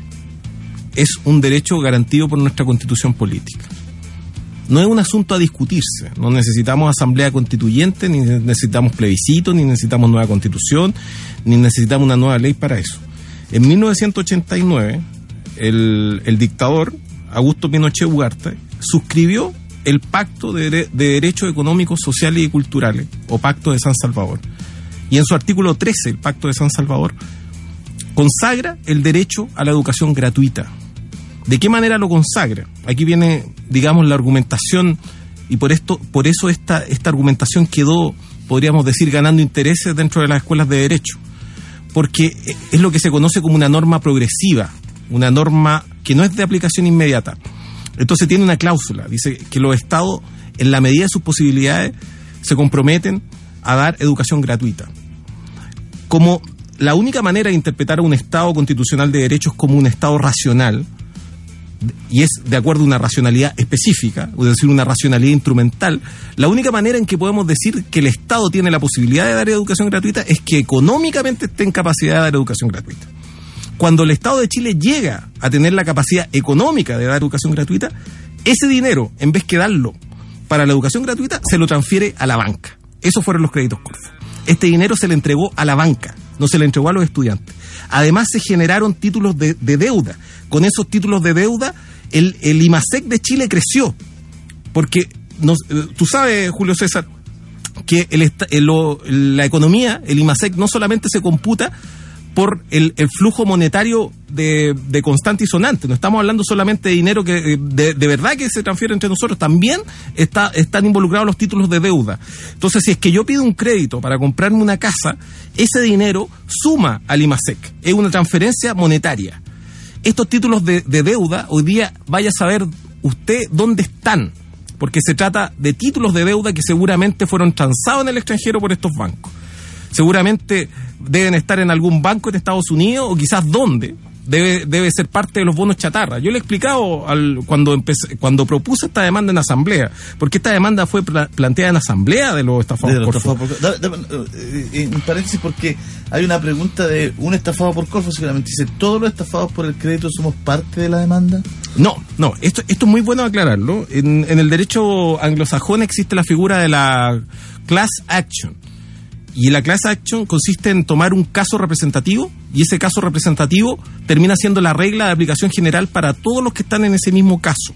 es un derecho garantido por nuestra Constitución política. No es un asunto a discutirse, no necesitamos asamblea constituyente, ni necesitamos plebiscito, ni necesitamos nueva constitución, ni necesitamos una nueva ley para eso. En mil novecientos ochenta y nueve, el, el dictador Augusto Pinochet Ugarte suscribió el Pacto de, de Derechos Económicos, Sociales y Culturales, o Pacto de San Salvador. Y en su artículo trece, el Pacto de San Salvador, consagra el derecho a la educación gratuita. ¿De qué manera lo consagra? Aquí viene, digamos, la argumentación, y por esto, por eso esta, esta argumentación quedó, podríamos decir, ganando intereses dentro de las escuelas de derecho. Porque es lo que se conoce como una norma progresiva, una norma que no es de aplicación inmediata. Entonces tiene una cláusula, dice que los estados, en la medida de sus posibilidades, se comprometen a dar educación gratuita. Como la única manera de interpretar a un estado constitucional de derechos como un estado racional, y es de acuerdo a una racionalidad específica, es decir, una racionalidad instrumental, la única manera en que podemos decir que el Estado tiene la posibilidad de dar educación gratuita es que económicamente esté en capacidad de dar educación gratuita. Cuando el Estado de Chile llega a tener la capacidad económica de dar educación gratuita, ese dinero, en vez que darlo para la educación gratuita, se lo transfiere a la banca. Esos fueron los créditos Corfo. Este dinero se le entregó a la banca, no se le entregó a los estudiantes. Además, se generaron títulos de, de deuda. Con esos títulos de deuda, el, el IMASEC de Chile creció. Porque nos, tú sabes, Julio César, que el, el, la economía, el IMASEC, no solamente se computa por el, el flujo monetario de, de constante y sonante. No estamos hablando solamente de dinero que de, de verdad que se transfiere entre nosotros, también está, están involucrados los títulos de deuda. Entonces, si es que yo pido un crédito para comprarme una casa, ese dinero suma al IMASEC, es una transferencia monetaria. Estos títulos de, de deuda, hoy día vaya a saber usted dónde están, porque se trata de títulos de deuda que seguramente fueron transados en el extranjero por estos bancos. Seguramente deben estar en algún banco en Estados Unidos, o quizás dónde. Debe, debe ser parte de los bonos chatarra. Yo le he explicado al, cuando empecé, cuando propuse esta demanda en asamblea, porque esta demanda fue pla, planteada en asamblea de los estafados de los por estafados por, da, da, eh, en paréntesis, porque hay una pregunta de un estafado por Corfo, seguramente dice, ¿todos los estafados por el crédito somos parte de la demanda? No, no, esto, esto es muy bueno aclararlo. En, en el derecho anglosajón existe la figura de la class action. Y la class action consiste en tomar un caso representativo y ese caso representativo termina siendo la regla de aplicación general para todos los que están en ese mismo caso.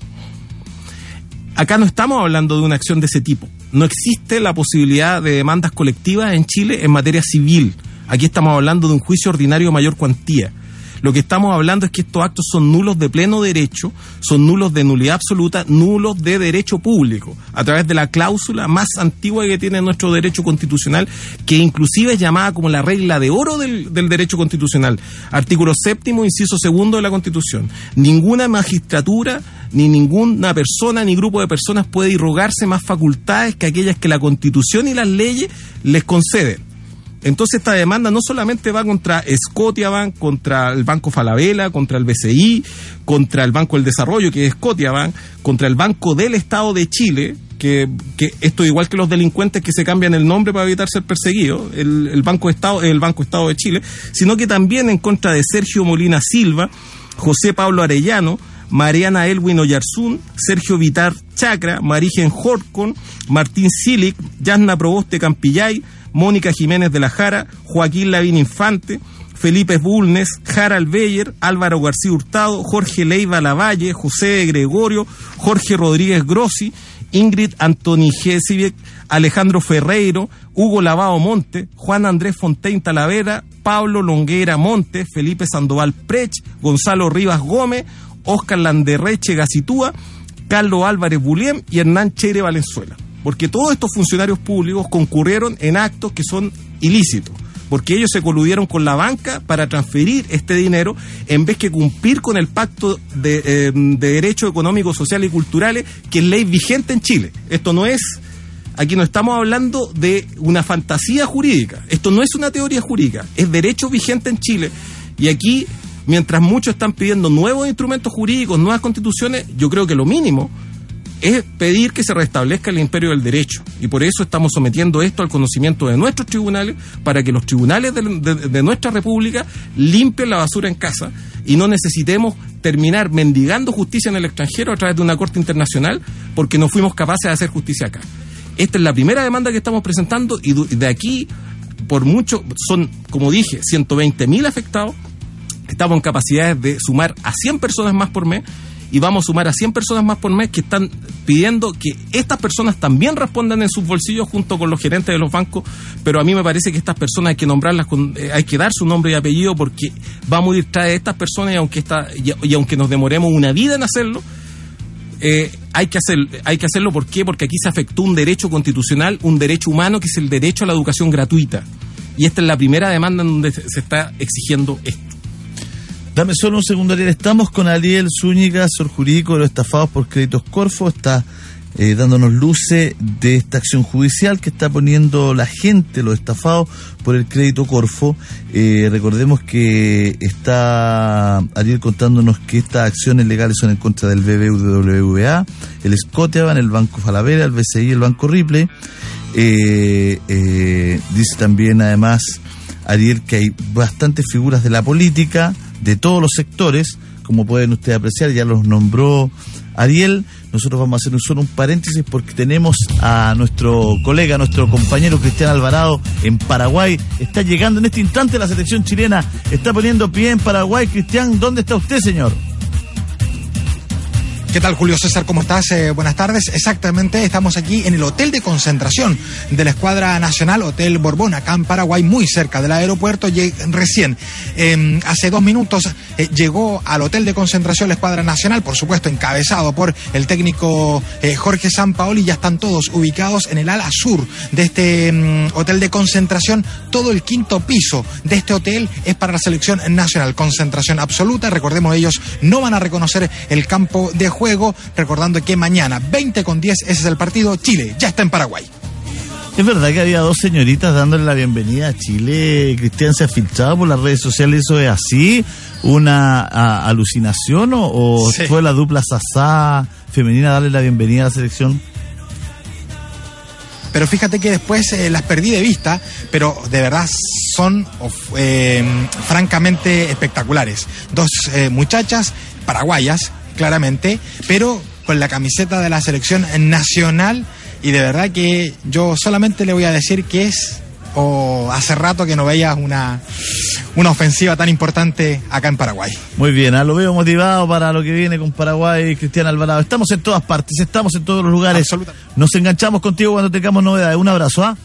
Acá no estamos hablando de una acción de ese tipo. No existe la posibilidad de demandas colectivas en Chile en materia civil. Aquí estamos hablando de un juicio ordinario de mayor cuantía. Lo que estamos hablando es que estos actos son nulos de pleno derecho, son nulos de nulidad absoluta, nulos de derecho público, a través de la cláusula más antigua que tiene nuestro derecho constitucional, que inclusive es llamada como la regla de oro del, del derecho constitucional. Artículo séptimo, inciso segundo de la Constitución. Ninguna magistratura, ni ninguna persona, ni grupo de personas puede irrogarse más facultades que aquellas que la Constitución y las leyes les conceden. Entonces esta demanda no solamente va contra Scotiabank, contra el Banco Falabella, contra el B C I, contra el Banco del Desarrollo, que es Scotiabank, contra el Banco del Estado de Chile, que, que esto igual que los delincuentes que se cambian el nombre para evitar ser perseguidos, el, el Banco Estado, el Banco Estado de Chile, sino que también en contra de Sergio Molina Silva, José Pablo Arellano, Mariana Elwin Oyarzún, Sergio Vitar Chacra, Marigen Horcon, Martín Silic, Yasna Proboste Campillay, Mónica Jiménez de la Jara, Joaquín Lavín Infante, Felipe Bulnes, Harald Beyer, Álvaro García Hurtado, Jorge Leiva Lavalle, José Gregorio, Jorge Rodríguez Grossi, Ingrid Antoni Gesivek, Alejandro Ferreiro, Hugo Lavao Monte, Juan Andrés Fontaine Talavera, Pablo Longuera Monte, Felipe Sandoval Prech, Gonzalo Rivas Gómez, Óscar Landerreche Gacitúa, Carlos Álvarez Buliem y Hernán Cheire Valenzuela. Porque todos estos funcionarios públicos concurrieron en actos que son ilícitos, porque ellos se coludieron con la banca para transferir este dinero en vez que cumplir con el pacto de, eh, de derechos económicos, sociales y culturales, que es ley vigente en Chile. Esto no es, aquí no estamos hablando de una fantasía jurídica, esto no es una teoría jurídica, es derecho vigente en Chile. Y aquí, mientras muchos están pidiendo nuevos instrumentos jurídicos, nuevas constituciones, yo creo que lo mínimo es pedir que se restablezca el imperio del derecho, y por eso estamos sometiendo esto al conocimiento de nuestros tribunales, para que los tribunales de, de, de nuestra república limpien la basura en casa y no necesitemos terminar mendigando justicia en el extranjero a través de una corte internacional porque no fuimos capaces de hacer justicia acá. Esta es la primera demanda que estamos presentando, y de aquí, por mucho, son, como dije, ciento veinte mil afectados. Estamos en capacidades de sumar a cien personas más por mes, y vamos a sumar a cien personas más por mes que están pidiendo que estas personas también respondan en sus bolsillos junto con los gerentes de los bancos. Pero a mí me parece que estas personas hay que nombrarlas, con, eh, hay que dar su nombre y apellido, porque va a morir tras de estas personas, y aunque, está, y, y aunque nos demoremos una vida en hacerlo, eh, hay que hacer, hay que hacerlo. ¿Por qué? Porque aquí se afectó un derecho constitucional, un derecho humano, que es el derecho a la educación gratuita. Y esta es la primera demanda en donde se está exigiendo esto. Dame solo un segundo, Ariel. Estamos con Ariel Zúñiga, asesor jurídico de los estafados por créditos Corfo. Está eh, dándonos luces de esta acción judicial que está poniendo la gente, los estafados por el crédito Corfo. Eh, recordemos que está Ariel contándonos que estas acciones legales son en contra del B B W A, el Scotiabank, el Banco Falabella, el B C I, el Banco Ripley. Eh, eh, dice también, además, Ariel, que hay bastantes figuras de la política, de todos los sectores, como pueden ustedes apreciar, ya los nombró Ariel. Nosotros vamos a hacer un, solo un paréntesis, porque tenemos a nuestro colega, nuestro compañero Cristian Alvarado en Paraguay. Está llegando en este instante la selección chilena, está poniendo pie en Paraguay. Cristian, ¿dónde está usted, señor? ¿Qué tal, Julio César? ¿Cómo estás? Eh, buenas tardes. Exactamente, estamos aquí en el hotel de concentración de la Escuadra Nacional, Hotel Borbón, acá en Paraguay, muy cerca del aeropuerto. Lleg- recién, eh, hace dos minutos, eh, llegó al hotel de concentración la Escuadra Nacional, por supuesto encabezado por el técnico eh, Jorge Sampaoli. Ya están todos ubicados en el ala sur de este mm, hotel de concentración. Todo el quinto piso de este hotel es para la selección nacional. Concentración absoluta. Recordemos, ellos no van a reconocer el campo de juego. Juego, recordando que mañana, veinte con diez, ese es el partido. Chile ya está en Paraguay. Es verdad que había dos señoritas dándole la bienvenida a Chile. Cristian, ¿se ha filtrado por las redes sociales? ¿Eso es así? ¿Una a, alucinación o, o sí. fue la dupla Sasá femenina darle la bienvenida a la selección? Pero fíjate que después eh, las perdí de vista, pero de verdad son eh, francamente espectaculares. Dos eh, muchachas paraguayas, claramente, pero con la camiseta de la selección nacional, y de verdad que yo solamente le voy a decir que es ¿O hace rato que no veías una, una ofensiva tan importante acá en Paraguay? Muy bien, ¿eh? Lo veo motivado para lo que viene con Paraguay, Cristian Alvarado. Estamos en todas partes, estamos en todos los lugares. Nos enganchamos contigo cuando tengamos novedades. Un abrazo, ¿ah? ¿eh?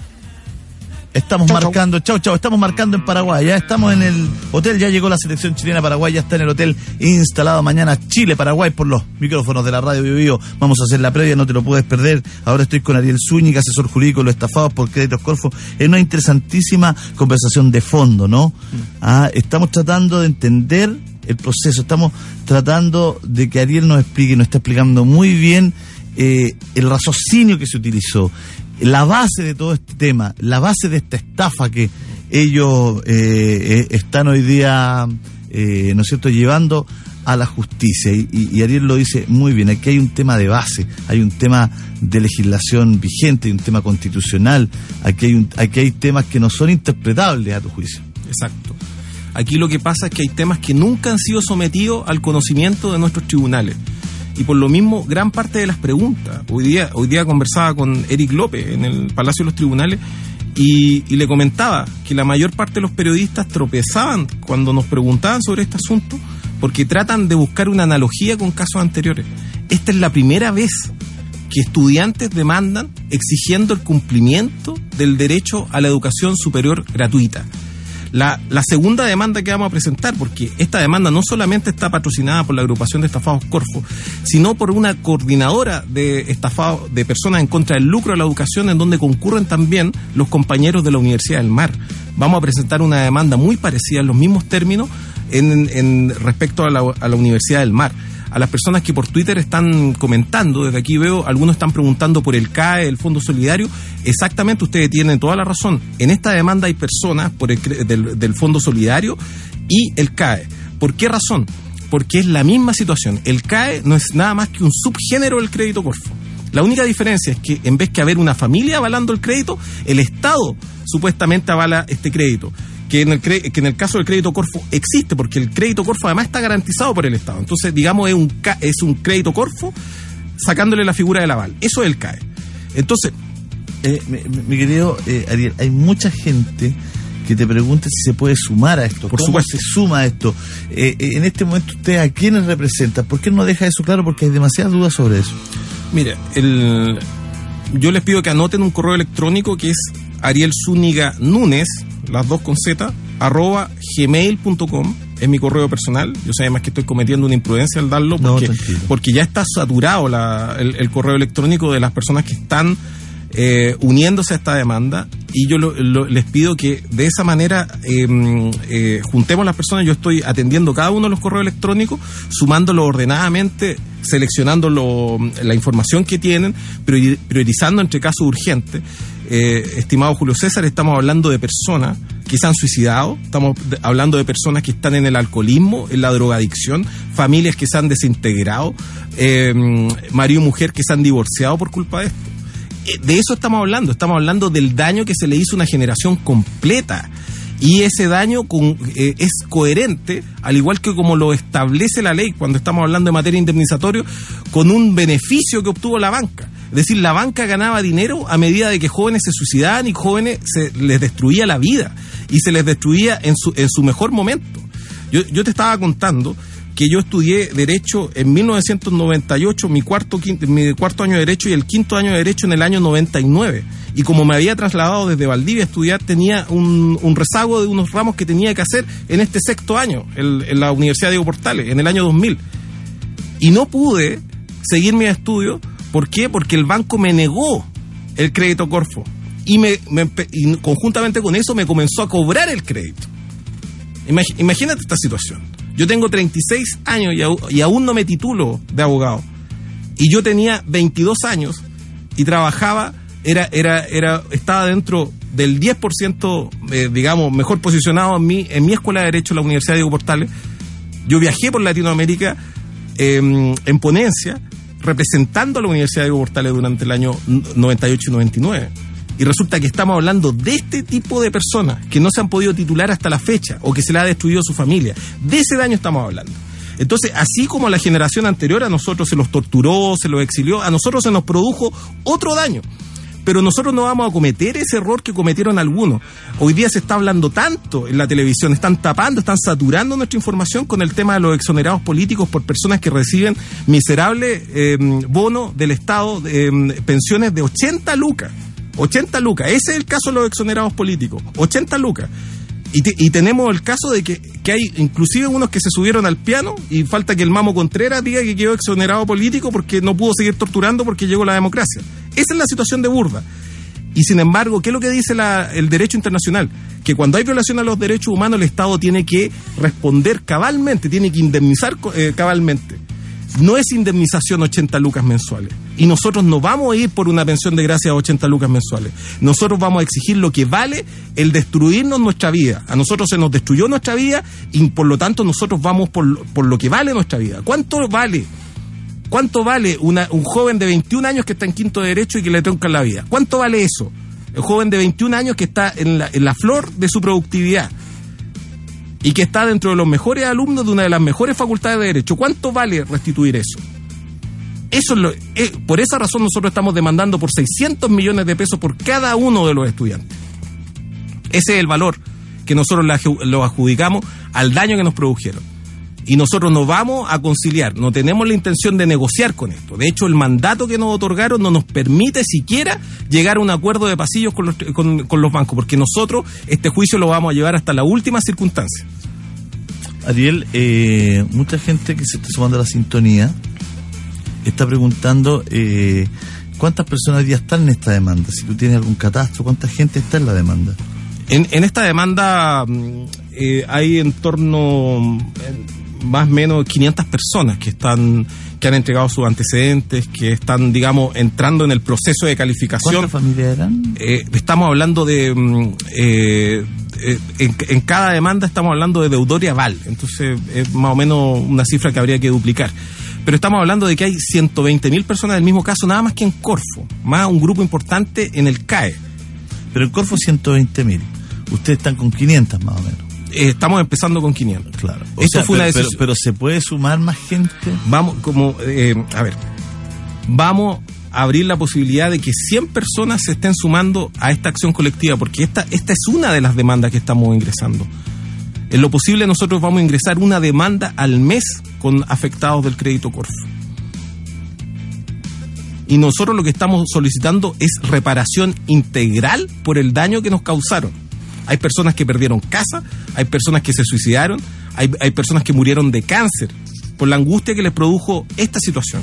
Estamos chau, marcando, chau, chau, estamos marcando en Paraguay, ya estamos en el hotel, ya llegó la selección chilena. Paraguay ya está en el hotel instalado. Mañana Chile-Paraguay por los micrófonos de la radio Bio Bio. Vamos a hacer la previa, no te lo puedes perder. Ahora estoy con Ariel Zúñiga, asesor jurídico de los estafados por Créditos Corfo, en una interesantísima conversación de fondo, ¿no? Ah, estamos tratando de entender el proceso, estamos tratando de que Ariel nos explique, nos está explicando muy bien eh, el raciocinio que se utilizó, la base de todo este tema, la base de esta estafa que ellos eh, están hoy día, eh, ¿no es cierto?, llevando a la justicia. Y, y Ariel lo dice muy bien, aquí hay un tema de base, hay un tema de legislación vigente, hay un tema constitucional, aquí hay, un, aquí hay temas que no son interpretables a tu juicio. Exacto. Aquí lo que pasa es que hay temas que nunca han sido sometidos al conocimiento de nuestros tribunales. Y por lo mismo, gran parte de las preguntas, hoy día hoy día conversaba con Eric López en el Palacio de los Tribunales y, y le comentaba que la mayor parte de los periodistas tropezaban cuando nos preguntaban sobre este asunto porque tratan de buscar una analogía con casos anteriores. Esta es la primera vez que estudiantes demandan exigiendo el cumplimiento del derecho a la educación superior gratuita. La, la segunda demanda que vamos a presentar, porque esta demanda no solamente está patrocinada por la agrupación de estafados Corfo, sino por una coordinadora de estafados, de personas en contra del lucro de la educación, en donde concurren también los compañeros de la Universidad del Mar. Vamos a presentar una demanda muy parecida en los mismos términos en, en respecto a la, a la Universidad del Mar. A las personas que por Twitter están comentando, desde aquí veo, algunos están preguntando por el C A E, el Fondo Solidario. Exactamente, ustedes tienen toda la razón. En esta demanda hay personas por el, del, del Fondo Solidario y el C A E. ¿Por qué razón? Porque es la misma situación. El C A E no es nada más que un subgénero del crédito Corfo. La única diferencia es que en vez que haber una familia avalando el crédito, el Estado supuestamente avala este crédito. Que en, el cre- que en el caso del crédito Corfo existe, porque el crédito Corfo además está garantizado por el Estado. Entonces, digamos, es un, ca- es un crédito Corfo sacándole la figura del aval. Eso es el C A E. Entonces, eh, mi, mi querido eh, Ariel, hay mucha gente que te pregunta si se puede sumar a esto. Por ¿Cómo supuesto. se suma a esto? Eh, eh, en este momento, ¿usted a quiénes representa? ¿Por qué no deja eso claro? Porque hay demasiadas dudas sobre eso. Mire, el, yo les pido que anoten un correo electrónico que es Ariel Zúñiga Núñez, las dos con Z, arroba gmail punto com, es mi correo personal. Yo sé además que estoy cometiendo una imprudencia al darlo porque, no, porque ya está saturado la, el, el correo electrónico de las personas que están eh, uniéndose a esta demanda, y yo lo, lo, les pido que de esa manera eh, eh, juntemos las personas. Yo estoy atendiendo cada uno de los correos electrónicos, sumándolo ordenadamente, seleccionando lo, la información que tienen, priorizando entre casos urgentes. Eh, estimado Julio César, estamos hablando de personas que se han suicidado, estamos de, hablando de personas que están en el alcoholismo, en la drogadicción, familias que se han desintegrado, eh, marido y mujer que se han divorciado por culpa de esto. Eh, de eso estamos hablando, estamos hablando del daño que se le hizo a una generación completa. Y ese daño con, eh, es coherente, al igual que como lo establece la ley cuando estamos hablando de materia indemnizatoria, con un beneficio que obtuvo la banca. Es decir, la banca ganaba dinero a medida de que jóvenes se suicidaban y jóvenes se les destruía la vida y se les destruía en su, en su mejor momento. Yo, yo te estaba contando que yo estudié Derecho en mil novecientos noventa y ocho, mi cuarto, quinto, mi cuarto año de Derecho, y el quinto año de Derecho en el año noventa y nueve. Y como me había trasladado desde Valdivia a estudiar, tenía un, un rezago de unos ramos que tenía que hacer en este sexto año, en, en la Universidad Diego Portales, en el año dos mil. Y no pude seguir mis estudios. ¿Por qué? Porque el banco me negó el crédito Corfo. Y, me, me, y conjuntamente con eso me comenzó a cobrar el crédito. Imag, imagínate esta situación. Yo tengo treinta y seis años y, au, y aún no me titulo de abogado. Y yo tenía veintidós años y trabajaba, era, era, era, estaba dentro del diez por ciento, eh, digamos, mejor posicionado en mi, en mi escuela de Derecho en la Universidad Diego Portales. Yo viajé por Latinoamérica eh, en ponencia, representando a la Universidad Diego Portales durante el año noventa y ocho y noventa y nueve. Y resulta que estamos hablando de este tipo de personas que no se han podido titular hasta la fecha o que se le ha destruido su familia. De ese daño estamos hablando. Entonces, así como la generación anterior a nosotros se los torturó, se los exilió, a nosotros se nos produjo otro daño. pero nosotros no vamos a cometer ese error que cometieron algunos. Hoy día se está hablando tanto en la televisión, están tapando, están saturando nuestra información con el tema de los exonerados políticos por personas que reciben miserables eh, bonos del Estado, eh, pensiones de ochenta lucas. ochenta lucas, ese es el caso de los exonerados políticos, ochenta lucas. Y, te, y tenemos el caso de que, que hay inclusive unos que se subieron al piano y falta que el Mamo Contreras diga que quedó exonerado político porque no pudo seguir torturando porque llegó la democracia. Esa es la situación de burda. Y sin embargo, ¿qué es lo que dice la, el derecho internacional? Que cuando hay violación a los derechos humanos, el Estado tiene que responder cabalmente, tiene que indemnizar eh, cabalmente. No es indemnización ochenta lucas mensuales. Y nosotros no vamos a ir por una pensión de gracia a ochenta lucas mensuales. Nosotros vamos a exigir lo que vale el destruirnos nuestra vida. A nosotros se nos destruyó nuestra vida y por lo tanto nosotros vamos por, por lo que vale nuestra vida. ¿Cuánto vale? ¿Cuánto vale una, un joven de veintiún años que está en quinto de derecho y que le truncan la vida? ¿Cuánto vale eso? El joven de veintiún años que está en la, en la flor de su productividad y que está dentro de los mejores alumnos de una de las mejores facultades de Derecho. ¿Cuánto vale restituir eso? Eso es lo, eh, por esa razón nosotros estamos demandando por seiscientos millones de pesos por cada uno de los estudiantes. Ese es el valor que nosotros lo adjudicamos al daño que nos produjeron. Y nosotros no vamos a conciliar, no tenemos la intención de negociar con esto. De hecho, el mandato que nos otorgaron no nos permite siquiera llegar a un acuerdo de pasillos con los, con, con los bancos, porque nosotros este juicio lo vamos a llevar hasta la última circunstancia. Ariel, eh, mucha gente que se está sumando a la sintonía está preguntando eh, cuántas personas hoy día están en esta demanda. Si tú tienes algún catastro, ¿cuánta gente está en la demanda? En, en esta demanda eh, hay en torno... Eh, más o menos quinientas personas que están que han entregado sus antecedentes, que están, digamos, entrando en el proceso de calificación. ¿Cuántas familias eran? Eh, estamos hablando de... Eh, eh, en, en cada demanda estamos hablando de deudor y aval, entonces es más o menos una cifra que habría que duplicar. Pero estamos hablando de que hay ciento veinte mil personas del mismo caso, nada más que en Corfo, más un grupo importante en el C A E. Pero en Corfo ciento veinte mil, ustedes están con quinientas más o menos. Estamos empezando con quinientos. Claro. O Esto sea, fue una pero, decisión. Pero, pero ¿se puede sumar más gente? Vamos, como, eh, a ver, vamos a abrir la posibilidad de que cien personas se estén sumando a esta acción colectiva, porque esta, esta es una de las demandas que estamos ingresando. En lo posible nosotros vamos a ingresar una demanda al mes con afectados del crédito Corfo. Y nosotros lo que estamos solicitando es reparación integral por el daño que nos causaron. Hay personas que perdieron casa, hay personas que se suicidaron, hay, hay personas que murieron de cáncer por la angustia que les produjo esta situación.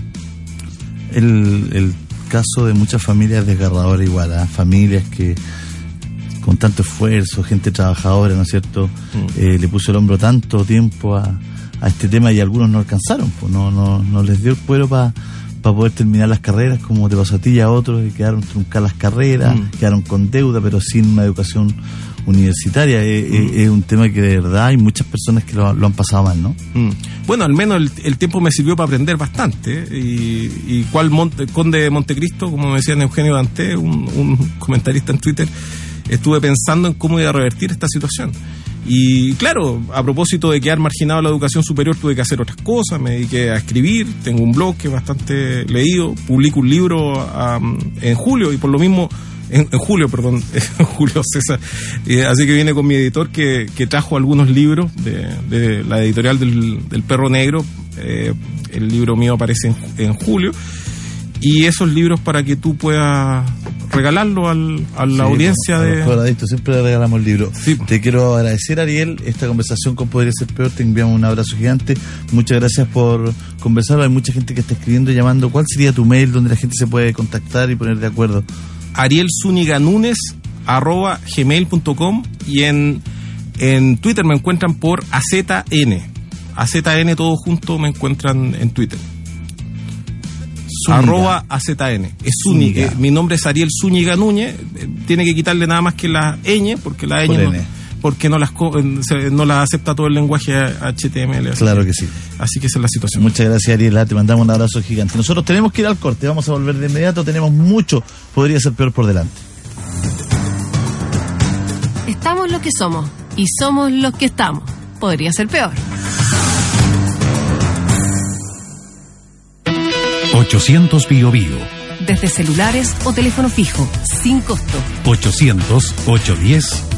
El, el caso de muchas familias desgarradora igual, ¿eh? Familias que con tanto esfuerzo, gente trabajadora, ¿no es cierto? Mm. Eh, le puso el hombro tanto tiempo a, a este tema y algunos no alcanzaron, pues no, no, no les dio el cuero para para poder terminar las carreras, como te pasó a ti y a otros, y quedaron truncadas las carreras, mm. quedaron con deuda, pero sin una educación universitaria. Es, mm. es un tema que de verdad hay muchas personas que lo, lo han pasado mal, ¿no? Mm. Bueno, al menos el, el tiempo me sirvió para aprender bastante, ¿eh? y, y cuál Monte, Conde de Montecristo, como me decía Eugenio Danté, un, un comentarista en Twitter, estuve pensando en cómo iba a revertir esta situación. Y claro, a propósito de quedar marginado la educación superior, tuve que hacer otras cosas, me dediqué a escribir, tengo un blog que es bastante leído, publico un libro um, en julio, y por lo mismo, en, en julio, perdón, en julio César, eh, así que viene con mi editor que, que trajo algunos libros de, de la editorial del, del Perro Negro, eh, el libro mío aparece en, en julio, y esos libros para que tú puedas regalarlo al, a la sí, audiencia a de... Los siempre le regalamos el libro. Sí. Te quiero agradecer, Ariel, esta conversación con Podría Ser Peor, te enviamos un abrazo gigante, muchas gracias por conversar. Hay mucha gente que está escribiendo y llamando. ¿Cuál sería tu mail donde la gente se puede contactar y poner de acuerdo? ariel zúñiga núñez arroba gmail punto com, y en, en Twitter me encuentran por A Z N. A Z N todo junto me encuentran en Twitter. Zúñiga. Arroba A Z N. Es Zúñiga. Eh, mi nombre es Ariel Zúñiga Núñez. Eh, tiene que quitarle nada más que la ñ, porque la ñ no, porque no las no las acepta todo el lenguaje H T M L. Claro que sí. Así que esa es la situación. Muchas gracias, Ariel. Te mandamos un abrazo gigante. Nosotros tenemos que ir al corte. Vamos a volver de inmediato. Tenemos mucho. Podría ser peor por delante. Estamos lo que somos y somos los que estamos. Podría ser peor. ochocientos Bio Bio, desde celulares o teléfono fijo, sin costo. ochocientos, ochocientos diez,